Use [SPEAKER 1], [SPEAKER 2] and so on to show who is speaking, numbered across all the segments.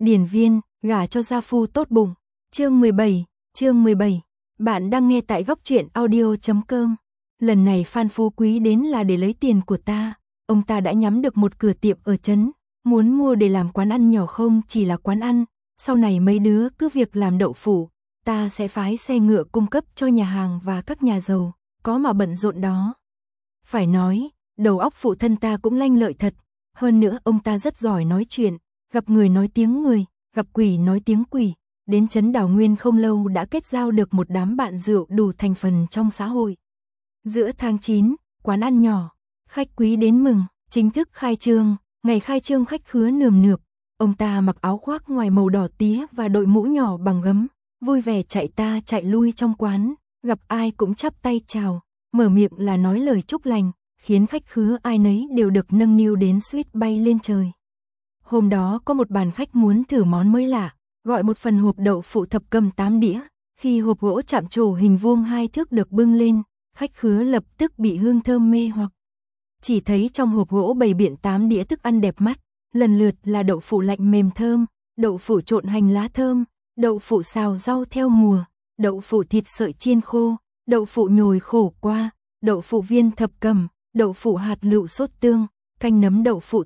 [SPEAKER 1] Điển viên, gả cho gia phu tốt bụng. Chương 17. Bạn đang nghe tại góc truyện audio.com. Lần này Phan Phú Quý đến là để lấy tiền của ta. Ông ta đã nhắm được một cửa tiệm ở trấn, muốn mua để làm quán ăn nhỏ, không chỉ là quán ăn. Sau này mấy đứa cứ việc làm đậu phụ, ta sẽ phái xe ngựa cung cấp cho nhà hàng và các nhà giàu, có mà bận rộn đó. Phải nói, đầu óc phụ thân ta cũng lanh lợi thật. Hơn nữa ông ta rất giỏi nói chuyện, gặp người nói tiếng người, gặp quỷ nói tiếng quỷ. Đến trấn Đào Nguyên không lâu đã kết giao được một đám bạn rượu đủ thành phần trong xã hội. Giữa tháng 9, quán ăn nhỏ, khách quý đến mừng, chính thức khai trương. Ngày khai trương khách khứa nườm nượp. Ông ta mặc áo khoác ngoài màu đỏ tía và đội mũ nhỏ bằng gấm, vui vẻ chạy ta chạy lui trong quán, gặp ai cũng chắp tay chào, mở miệng là nói lời chúc lành, khiến khách khứa ai nấy đều được nâng niu đến suýt bay lên trời. Hôm đó có một bàn khách muốn thử món mới lạ, gọi một phần hộp đậu phụ thập cẩm 8 đĩa. Khi hộp gỗ chạm trổ hình vuông 2 thước được bưng lên, khách khứa lập tức bị hương thơm mê hoặc. Chỉ thấy trong hộp gỗ bày biện 8 đĩa thức ăn đẹp mắt, lần lượt là đậu phụ lạnh mềm thơm, đậu phụ trộn hành lá thơm, đậu phụ xào rau theo mùa, đậu phụ thịt sợi chiên khô, đậu phụ nhồi khổ qua, đậu phụ viên thập cẩm, đậu phụ hạt lựu sốt tương, canh nấm đậu phụ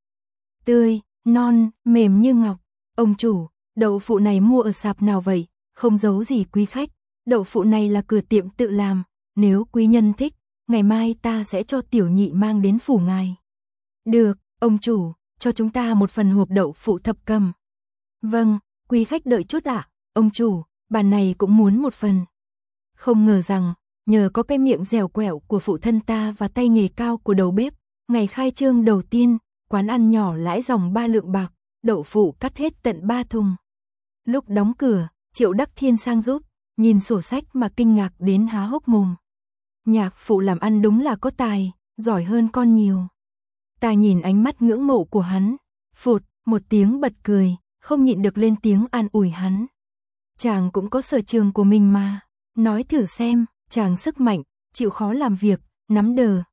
[SPEAKER 1] tươi, non, mềm như ngọc. Ông chủ, đậu phụ này mua ở sạp nào vậy? Không giấu gì quý khách, đậu phụ này là cửa tiệm tự làm, nếu quý nhân thích, ngày mai ta sẽ cho tiểu nhị mang đến phủ ngài. Được, ông chủ, cho chúng ta một phần hộp đậu phụ thập cẩm. Vâng, quý khách đợi chút ạ, ông chủ, bàn này cũng muốn một phần. Không ngờ rằng, nhờ có cái miệng dẻo quẹo của phụ thân ta và tay nghề cao của đầu bếp, ngày khai trương đầu tiên, quán ăn nhỏ lãi dòng 3 lượng bạc, đậu phụ cắt hết tận 3 thùng. Lúc đóng cửa, Triệu Đắc Thiên sang giúp, nhìn sổ sách mà kinh ngạc đến há hốc mồm. Nhạc phụ làm ăn đúng là có tài, giỏi hơn con nhiều. Ta nhìn ánh mắt ngưỡng mộ của hắn, phụt, một tiếng bật cười, không nhịn được lên tiếng an ủi hắn. Chàng cũng có sở trường của mình mà, nói thử xem, chàng sức mạnh, chịu khó làm việc, nắm đờ,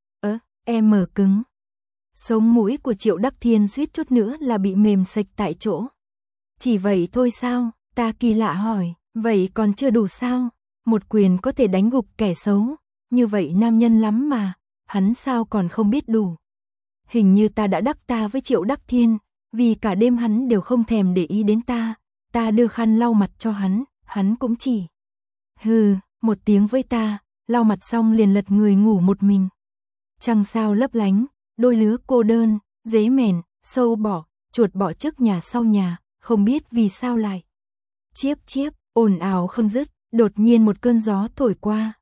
[SPEAKER 1] mở cứng. Sống mũi của Triệu Đắc Thiên suýt chút nữa là bị mềm sạch tại chỗ. Chỉ vậy thôi sao? Ta kỳ lạ hỏi, vậy còn chưa đủ sao? Một quyền có thể đánh gục kẻ xấu, như vậy nam nhân lắm mà, hắn sao còn không biết đủ. Hình như ta đã đắc ta với Triệu Đắc Thiên, vì cả đêm hắn đều không thèm để ý đến ta. Ta đưa khăn lau mặt cho hắn cũng chỉ hừ một tiếng với ta, lau mặt xong liền lật người ngủ một mình. Trăng sao lấp lánh, đôi lứa cô đơn, dế mèn, sâu bọ, chuột bọ trước nhà sau nhà, không biết vì sao lại chiếp chiếp, ồn ào không dứt. Đột nhiên một cơn gió thổi qua,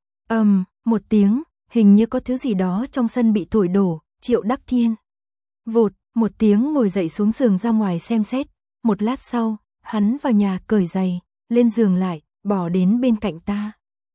[SPEAKER 1] một tiếng, hình như có thứ gì đó trong sân bị thổi đổ. Triệu Đắc Thiên vụt một tiếng ngồi dậy xuống giường ra ngoài xem xét. Một lát sau, hắn vào nhà cởi giày, lên giường lại, bỏ đến bên cạnh ta.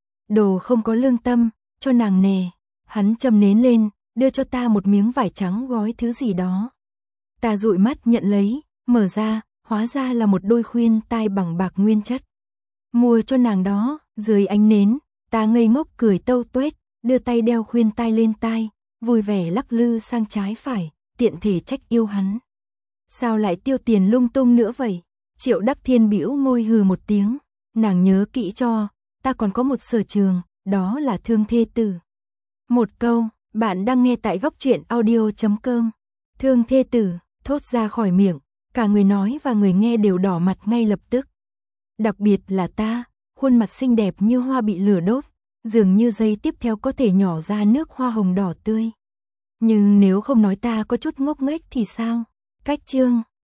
[SPEAKER 1] Đồ không có lương tâm, cho nàng nè. Hắn châm nến lên, đưa cho ta một miếng vải trắng gói thứ gì đó. Ta dụi mắt nhận lấy, mở ra, hóa ra là một đôi khuyên tai bằng bạc nguyên chất. Mua cho nàng đó. Dưới ánh nến, ta ngây ngốc cười tâu tuét, đưa tay đeo khuyên tai lên tai, vui vẻ lắc lư sang trái phải, tiện thể trách yêu hắn. Sao lại tiêu tiền lung tung nữa vậy? Triệu Đắc Thiên bĩu môi hừ một tiếng, nàng nhớ kỹ cho, ta còn có một sở trường, đó là thương thê tử. Một câu, bạn đang nghe tại góc truyện audio.com. Thương thê tử, thốt ra khỏi miệng, cả người nói và người nghe đều đỏ mặt ngay lập tức. Đặc biệt là ta, khuôn mặt xinh đẹp như hoa bị lửa đốt, dường như giây tiếp theo có thể nhỏ ra nước hoa hồng đỏ tươi. Nhưng nếu không nói ta có chút ngốc nghếch thì sao? Cách chương